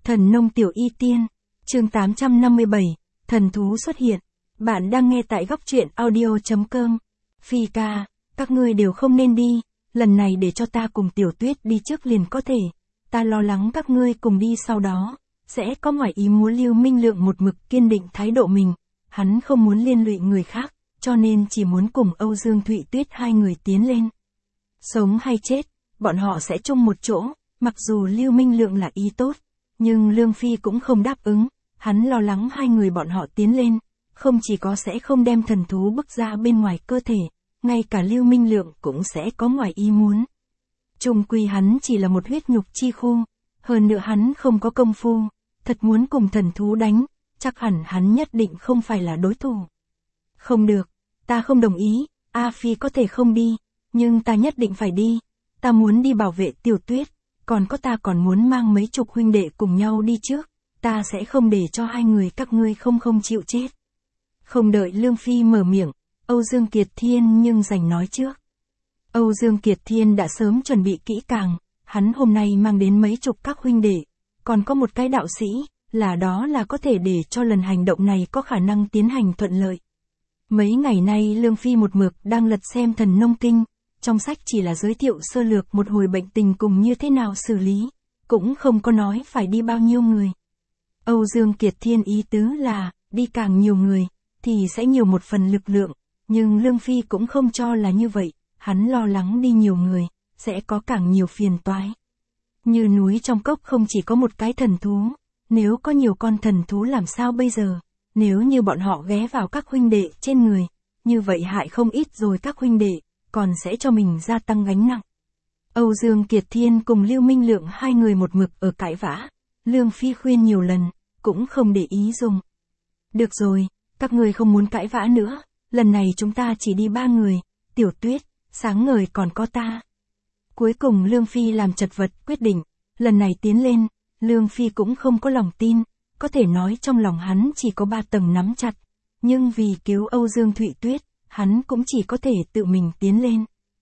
Thần nông tiểu y tiên, chương 857, thần thú xuất hiện. Bạn đang nghe tại góc truyện audio.com. Phi ca, các ngươi đều không nên đi, lần này để cho ta cùng Tiểu Tuyết đi trước liền có thể. Ta lo lắng các ngươi cùng đi sau đó, sẽ có ngoại ý muốn. Lưu Minh Lượng một mực kiên định thái độ mình, hắn không muốn liên lụy người khác, cho nên chỉ muốn cùng Âu Dương Thụy Tuyết hai người tiến lên. Sống hay chết, bọn họ sẽ chung một chỗ, mặc dù Lưu Minh Lượng là ý tốt, nhưng Lương Phi cũng không đáp ứng, hắn lo lắng hai người bọn họ tiến lên, không chỉ có sẽ không đem thần thú bức ra bên ngoài cơ thể, ngay cả Lưu Minh Lượng cũng sẽ có ngoài ý muốn. Chung quy hắn chỉ là một huyết nhục chi khu, hơn nữa hắn không có công phu, thật muốn cùng thần thú đánh, chắc hẳn hắn nhất định không phải là đối thủ. Không được, ta không đồng ý, A Phi có thể không đi, nhưng ta nhất định phải đi, ta muốn đi bảo vệ Tiểu Tuyết, còn có ta còn muốn mang mấy chục huynh đệ cùng nhau đi trước, ta sẽ không để cho hai người các ngươi không chịu chết. Không đợi Lương Phi mở miệng, Âu Dương Kiệt Thiên nhưng giành nói trước. Âu Dương Kiệt Thiên đã sớm chuẩn bị kỹ càng, hắn hôm nay mang đến mấy chục các huynh đệ, còn có một cái đạo sĩ, đó là có thể để cho lần hành động này có khả năng tiến hành thuận lợi. Mấy ngày nay Lương Phi một mực đang lật xem Thần Nông Kinh, trong sách chỉ là giới thiệu sơ lược một hồi bệnh tình cùng như thế nào xử lý, cũng không có nói phải đi bao nhiêu người. Âu Dương Kiệt Thiên ý tứ là, đi càng nhiều người, thì sẽ nhiều một phần lực lượng, nhưng Lương Phi cũng không cho là như vậy, hắn lo lắng đi nhiều người, sẽ có càng nhiều phiền toái. Như núi trong cốc không chỉ có một cái thần thú, nếu có nhiều con thần thú làm sao bây giờ, nếu như bọn họ ghé vào các huynh đệ trên người, như vậy hại không ít rồi các huynh đệ, còn sẽ cho mình gia tăng gánh nặng. Âu Dương Kiệt Thiên cùng Lưu Minh Lượng hai người một mực ở cãi vã, Lương Phi khuyên nhiều lần, cũng không để ý dùng. Được rồi, các người không muốn cãi vã nữa, lần này chúng ta chỉ đi ba người, Tiểu Tuyết, Sáng Ngời còn có ta. Cuối cùng Lương Phi làm chật vật quyết định, lần này tiến lên, Lương Phi cũng không có lòng tin, có thể nói trong lòng hắn chỉ có 3 tầng nắm chặt, nhưng vì cứu Âu Dương Thụy Tuyết, hắn cũng chỉ có thể tự mình tiến lên.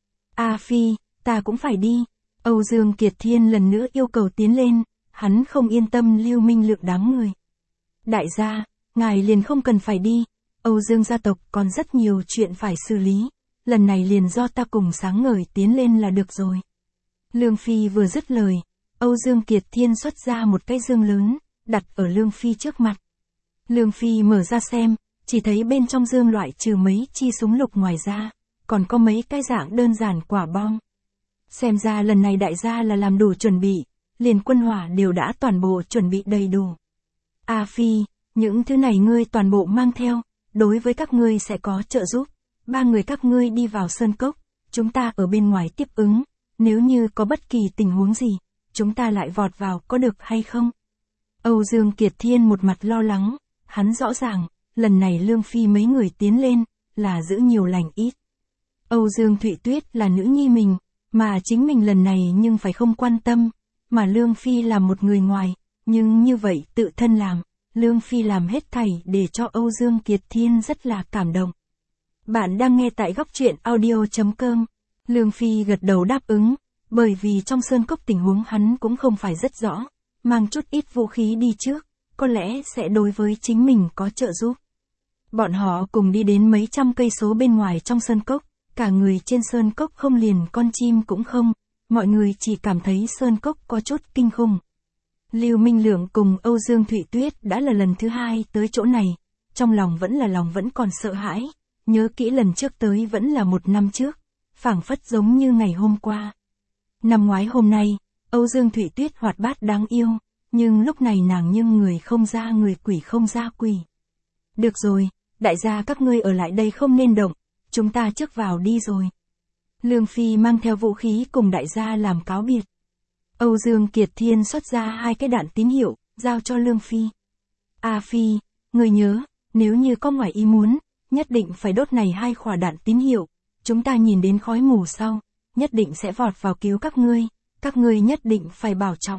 A Phi, ta cũng phải đi. Âu Dương Kiệt Thiên lần nữa yêu cầu tiến lên, hắn không yên tâm Lưu Minh Lượng đám người. Đại gia, ngài liền không cần phải đi, Âu Dương gia tộc còn rất nhiều chuyện phải xử lý, lần này liền do ta cùng Sáng Ngời tiến lên là được rồi. Lương Phi vừa dứt lời, Âu Dương Kiệt Thiên xuất ra một cái dương lớn, đặt ở Lương Phi trước mặt. Lương Phi mở ra xem, chỉ thấy bên trong dương loại trừ mấy chi súng lục ngoài ra, còn có mấy cái dạng đơn giản quả bom. Xem ra lần này đại gia là làm đủ chuẩn bị, liền quân hỏa đều đã toàn bộ chuẩn bị đầy đủ. A Phi, những thứ này ngươi toàn bộ mang theo, đối với các ngươi sẽ có trợ giúp. 3 người các ngươi đi vào sơn cốc, chúng ta ở bên ngoài tiếp ứng, nếu như có bất kỳ tình huống gì, chúng ta lại vọt vào có được hay không? Âu Dương Kiệt Thiên một mặt lo lắng, hắn rõ ràng, lần này Lương Phi mấy người tiến lên, là giữ nhiều lành ít. Âu Dương Thụy Tuyết là nữ nhi mình, mà chính mình lần này nhưng phải không quan tâm, mà Lương Phi là một người ngoài, nhưng như vậy tự thân làm, Lương Phi làm hết thảy để cho Âu Dương Kiệt Thiên rất là cảm động. Bạn đang nghe tại góc truyện audio.com. Lương Phi gật đầu đáp ứng, bởi vì trong sơn cốc tình huống hắn cũng không phải rất rõ, mang chút ít vũ khí đi trước, có lẽ sẽ đối với chính mình có trợ giúp. Bọn họ cùng đi đến mấy trăm cây số bên ngoài trong sơn cốc, cả người trên sơn cốc không liền con chim cũng không, mọi người chỉ cảm thấy sơn cốc có chút kinh khủng. Lưu Minh Lượng cùng Âu Dương Thụy Tuyết đã là lần thứ 2 tới chỗ này, trong lòng vẫn còn sợ hãi, nhớ kỹ lần trước tới vẫn là 1 năm trước, phảng phất giống như ngày hôm qua. Năm ngoái hôm nay, Âu Dương Thụy Tuyết hoạt bát đáng yêu, nhưng lúc này nàng nhưng người không ra người quỷ không ra quỷ. Được rồi, đại gia các ngươi ở lại đây không nên động, chúng ta trước vào đi rồi. Lương Phi mang theo vũ khí cùng đại gia làm cáo biệt. Âu Dương Kiệt Thiên xuất ra 2 cái đạn tín hiệu, giao cho Lương Phi. A Phi, người nhớ, nếu như có ngoài ý muốn, nhất định phải đốt này 2 quả đạn tín hiệu, chúng ta nhìn đến khói mù sau, nhất định sẽ vọt vào cứu các ngươi nhất định phải bảo trọng.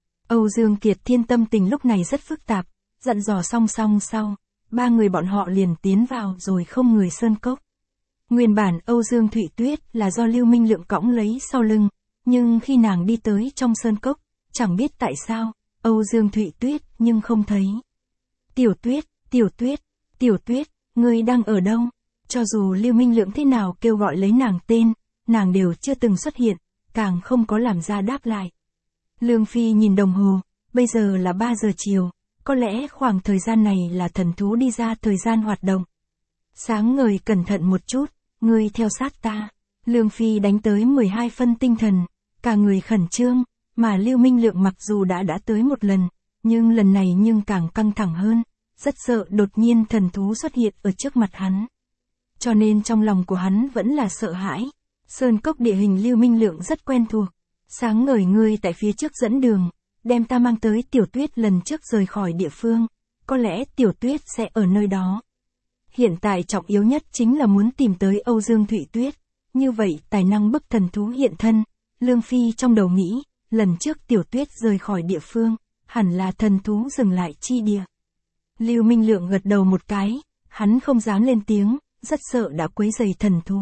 Âu Dương Kiệt Thiên tâm tình lúc này rất phức tạp, dặn dò song sau, 3 người bọn họ liền tiến vào rồi không người sơn cốc. Nguyên bản Âu Dương Thụy Tuyết là do Lưu Minh Lượng cõng lấy sau lưng, nhưng khi nàng đi tới trong sơn cốc, chẳng biết tại sao, Âu Dương Thụy Tuyết nhưng không thấy. Tiểu Tuyết, Tiểu Tuyết, Tiểu Tuyết, ngươi đang ở đâu? Cho dù Lưu Minh Lượng thế nào kêu gọi lấy nàng tên, nàng đều chưa từng xuất hiện, càng không có làm ra đáp lại. Lương Phi nhìn đồng hồ, bây giờ là 3 giờ chiều, có lẽ khoảng thời gian này là thần thú đi ra thời gian hoạt động. Sáng ngời cẩn thận một chút, ngươi theo sát ta. Lương Phi đánh tới 12 phân tinh thần, cả người khẩn trương, mà Lưu Minh Lượng mặc dù đã tới một lần, nhưng lần này càng căng thẳng hơn, rất sợ đột nhiên thần thú xuất hiện ở trước mặt hắn. Cho nên trong lòng của hắn vẫn là sợ hãi. Sơn cốc địa hình Lưu Minh Lượng rất quen thuộc. Sáng ngời ngươi tại phía trước dẫn đường, đem ta mang tới Tiểu Tuyết lần trước rời khỏi địa phương, có lẽ Tiểu Tuyết sẽ ở nơi đó. Hiện tại trọng yếu nhất chính là muốn tìm tới Âu Dương Thụy Tuyết, như vậy tài năng bức thần thú hiện thân. Lương Phi trong đầu nghĩ, lần trước Tiểu Tuyết rời khỏi địa phương, hẳn là thần thú dừng lại chi địa. Lưu Minh Lượng gật đầu một cái, hắn không dám lên tiếng, rất sợ đã quấy rầy thần thú.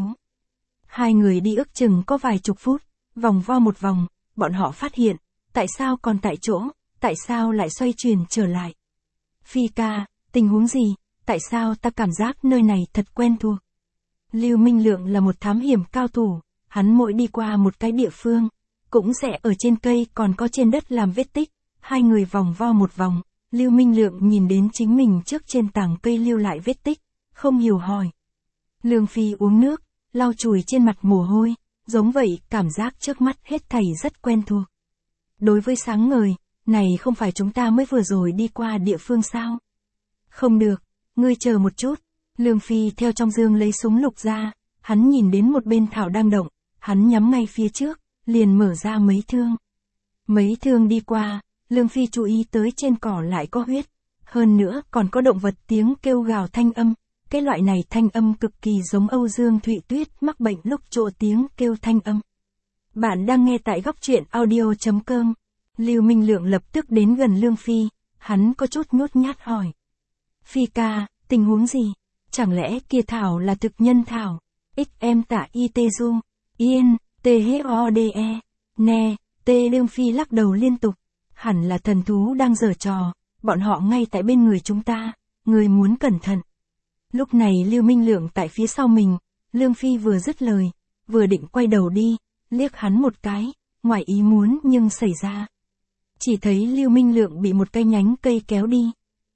Hai người đi ước chừng có vài chục phút, vòng vo một vòng, bọn họ phát hiện, tại sao còn tại chỗ, tại sao lại xoay chuyển trở lại. Phi ca, tình huống gì, tại sao ta cảm giác nơi này thật quen thuộc. Lưu Minh Lượng là một thám hiểm cao thủ, hắn mỗi đi qua một cái địa phương, cũng sẽ ở trên cây còn có trên đất làm vết tích. Hai người vòng vo một vòng, Lưu Minh Lượng nhìn đến chính mình trước trên tảng cây lưu lại vết tích, không hiểu hỏi. Lương Phi uống nước, lau chùi trên mặt mồ hôi, giống vậy cảm giác trước mắt hết thảy rất quen thuộc. Đối với sáng ngời, này không phải chúng ta mới vừa rồi đi qua địa phương sao? Không được, ngươi chờ một chút. Lương Phi theo trong dương lấy súng lục ra, hắn nhìn đến một bên thảo đang động, hắn nhắm ngay phía trước, liền mở ra mấy thương. Mấy thương đi qua, Lương Phi chú ý tới trên cỏ lại có huyết, hơn nữa còn có động vật tiếng kêu gào thanh âm. Cái loại này thanh âm cực kỳ giống Âu Dương Thụy Tuyết mắc bệnh lúc trộ tiếng kêu thanh âm. Bạn đang nghe tại góc truyện audio.com. Lưu Minh Lượng lập tức đến gần Lương Phi, hắn có chút nhút nhát hỏi. Phi ca, tình huống gì? Chẳng lẽ kia thảo là thực nhân thảo? XM tạ y tê du, yên, THODE, nè, Lương Phi lắc đầu liên tục. Hẳn là thần thú đang giở trò, bọn họ ngay tại bên người chúng ta, người muốn cẩn thận. Lúc này Lưu Minh Lượng tại phía sau mình, Lương Phi vừa dứt lời, vừa định quay đầu đi, liếc hắn một cái, ngoài ý muốn nhưng xảy ra. Chỉ thấy Lưu Minh Lượng bị một cây nhánh cây kéo đi.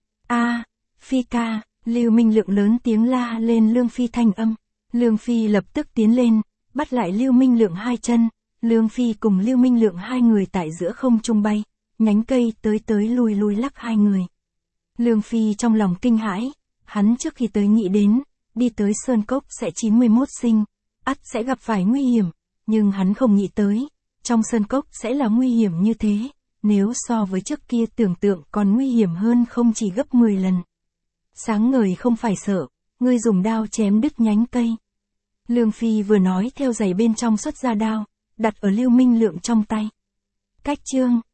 A, Phi ca, Lưu Minh Lượng lớn tiếng la lên Lương Phi thanh âm. Lương Phi lập tức tiến lên, bắt lại Lưu Minh Lượng hai chân. Lương Phi cùng Lưu Minh Lượng hai người tại giữa không trung bay, nhánh cây tới lui lắc hai người. Lương Phi trong lòng kinh hãi. Hắn trước khi tới nghĩ đến, đi tới Sơn Cốc sẽ 91 sinh, ắt sẽ gặp phải nguy hiểm, nhưng hắn không nghĩ tới, trong Sơn Cốc sẽ là nguy hiểm như thế, nếu so với trước kia tưởng tượng còn nguy hiểm hơn không chỉ gấp 10 lần. Sáng ngời không phải sợ, ngươi dùng đao chém đứt nhánh cây. Lương Phi vừa nói theo giày bên trong xuất ra đao, đặt ở Lưu Minh Lượng trong tay. Cách chương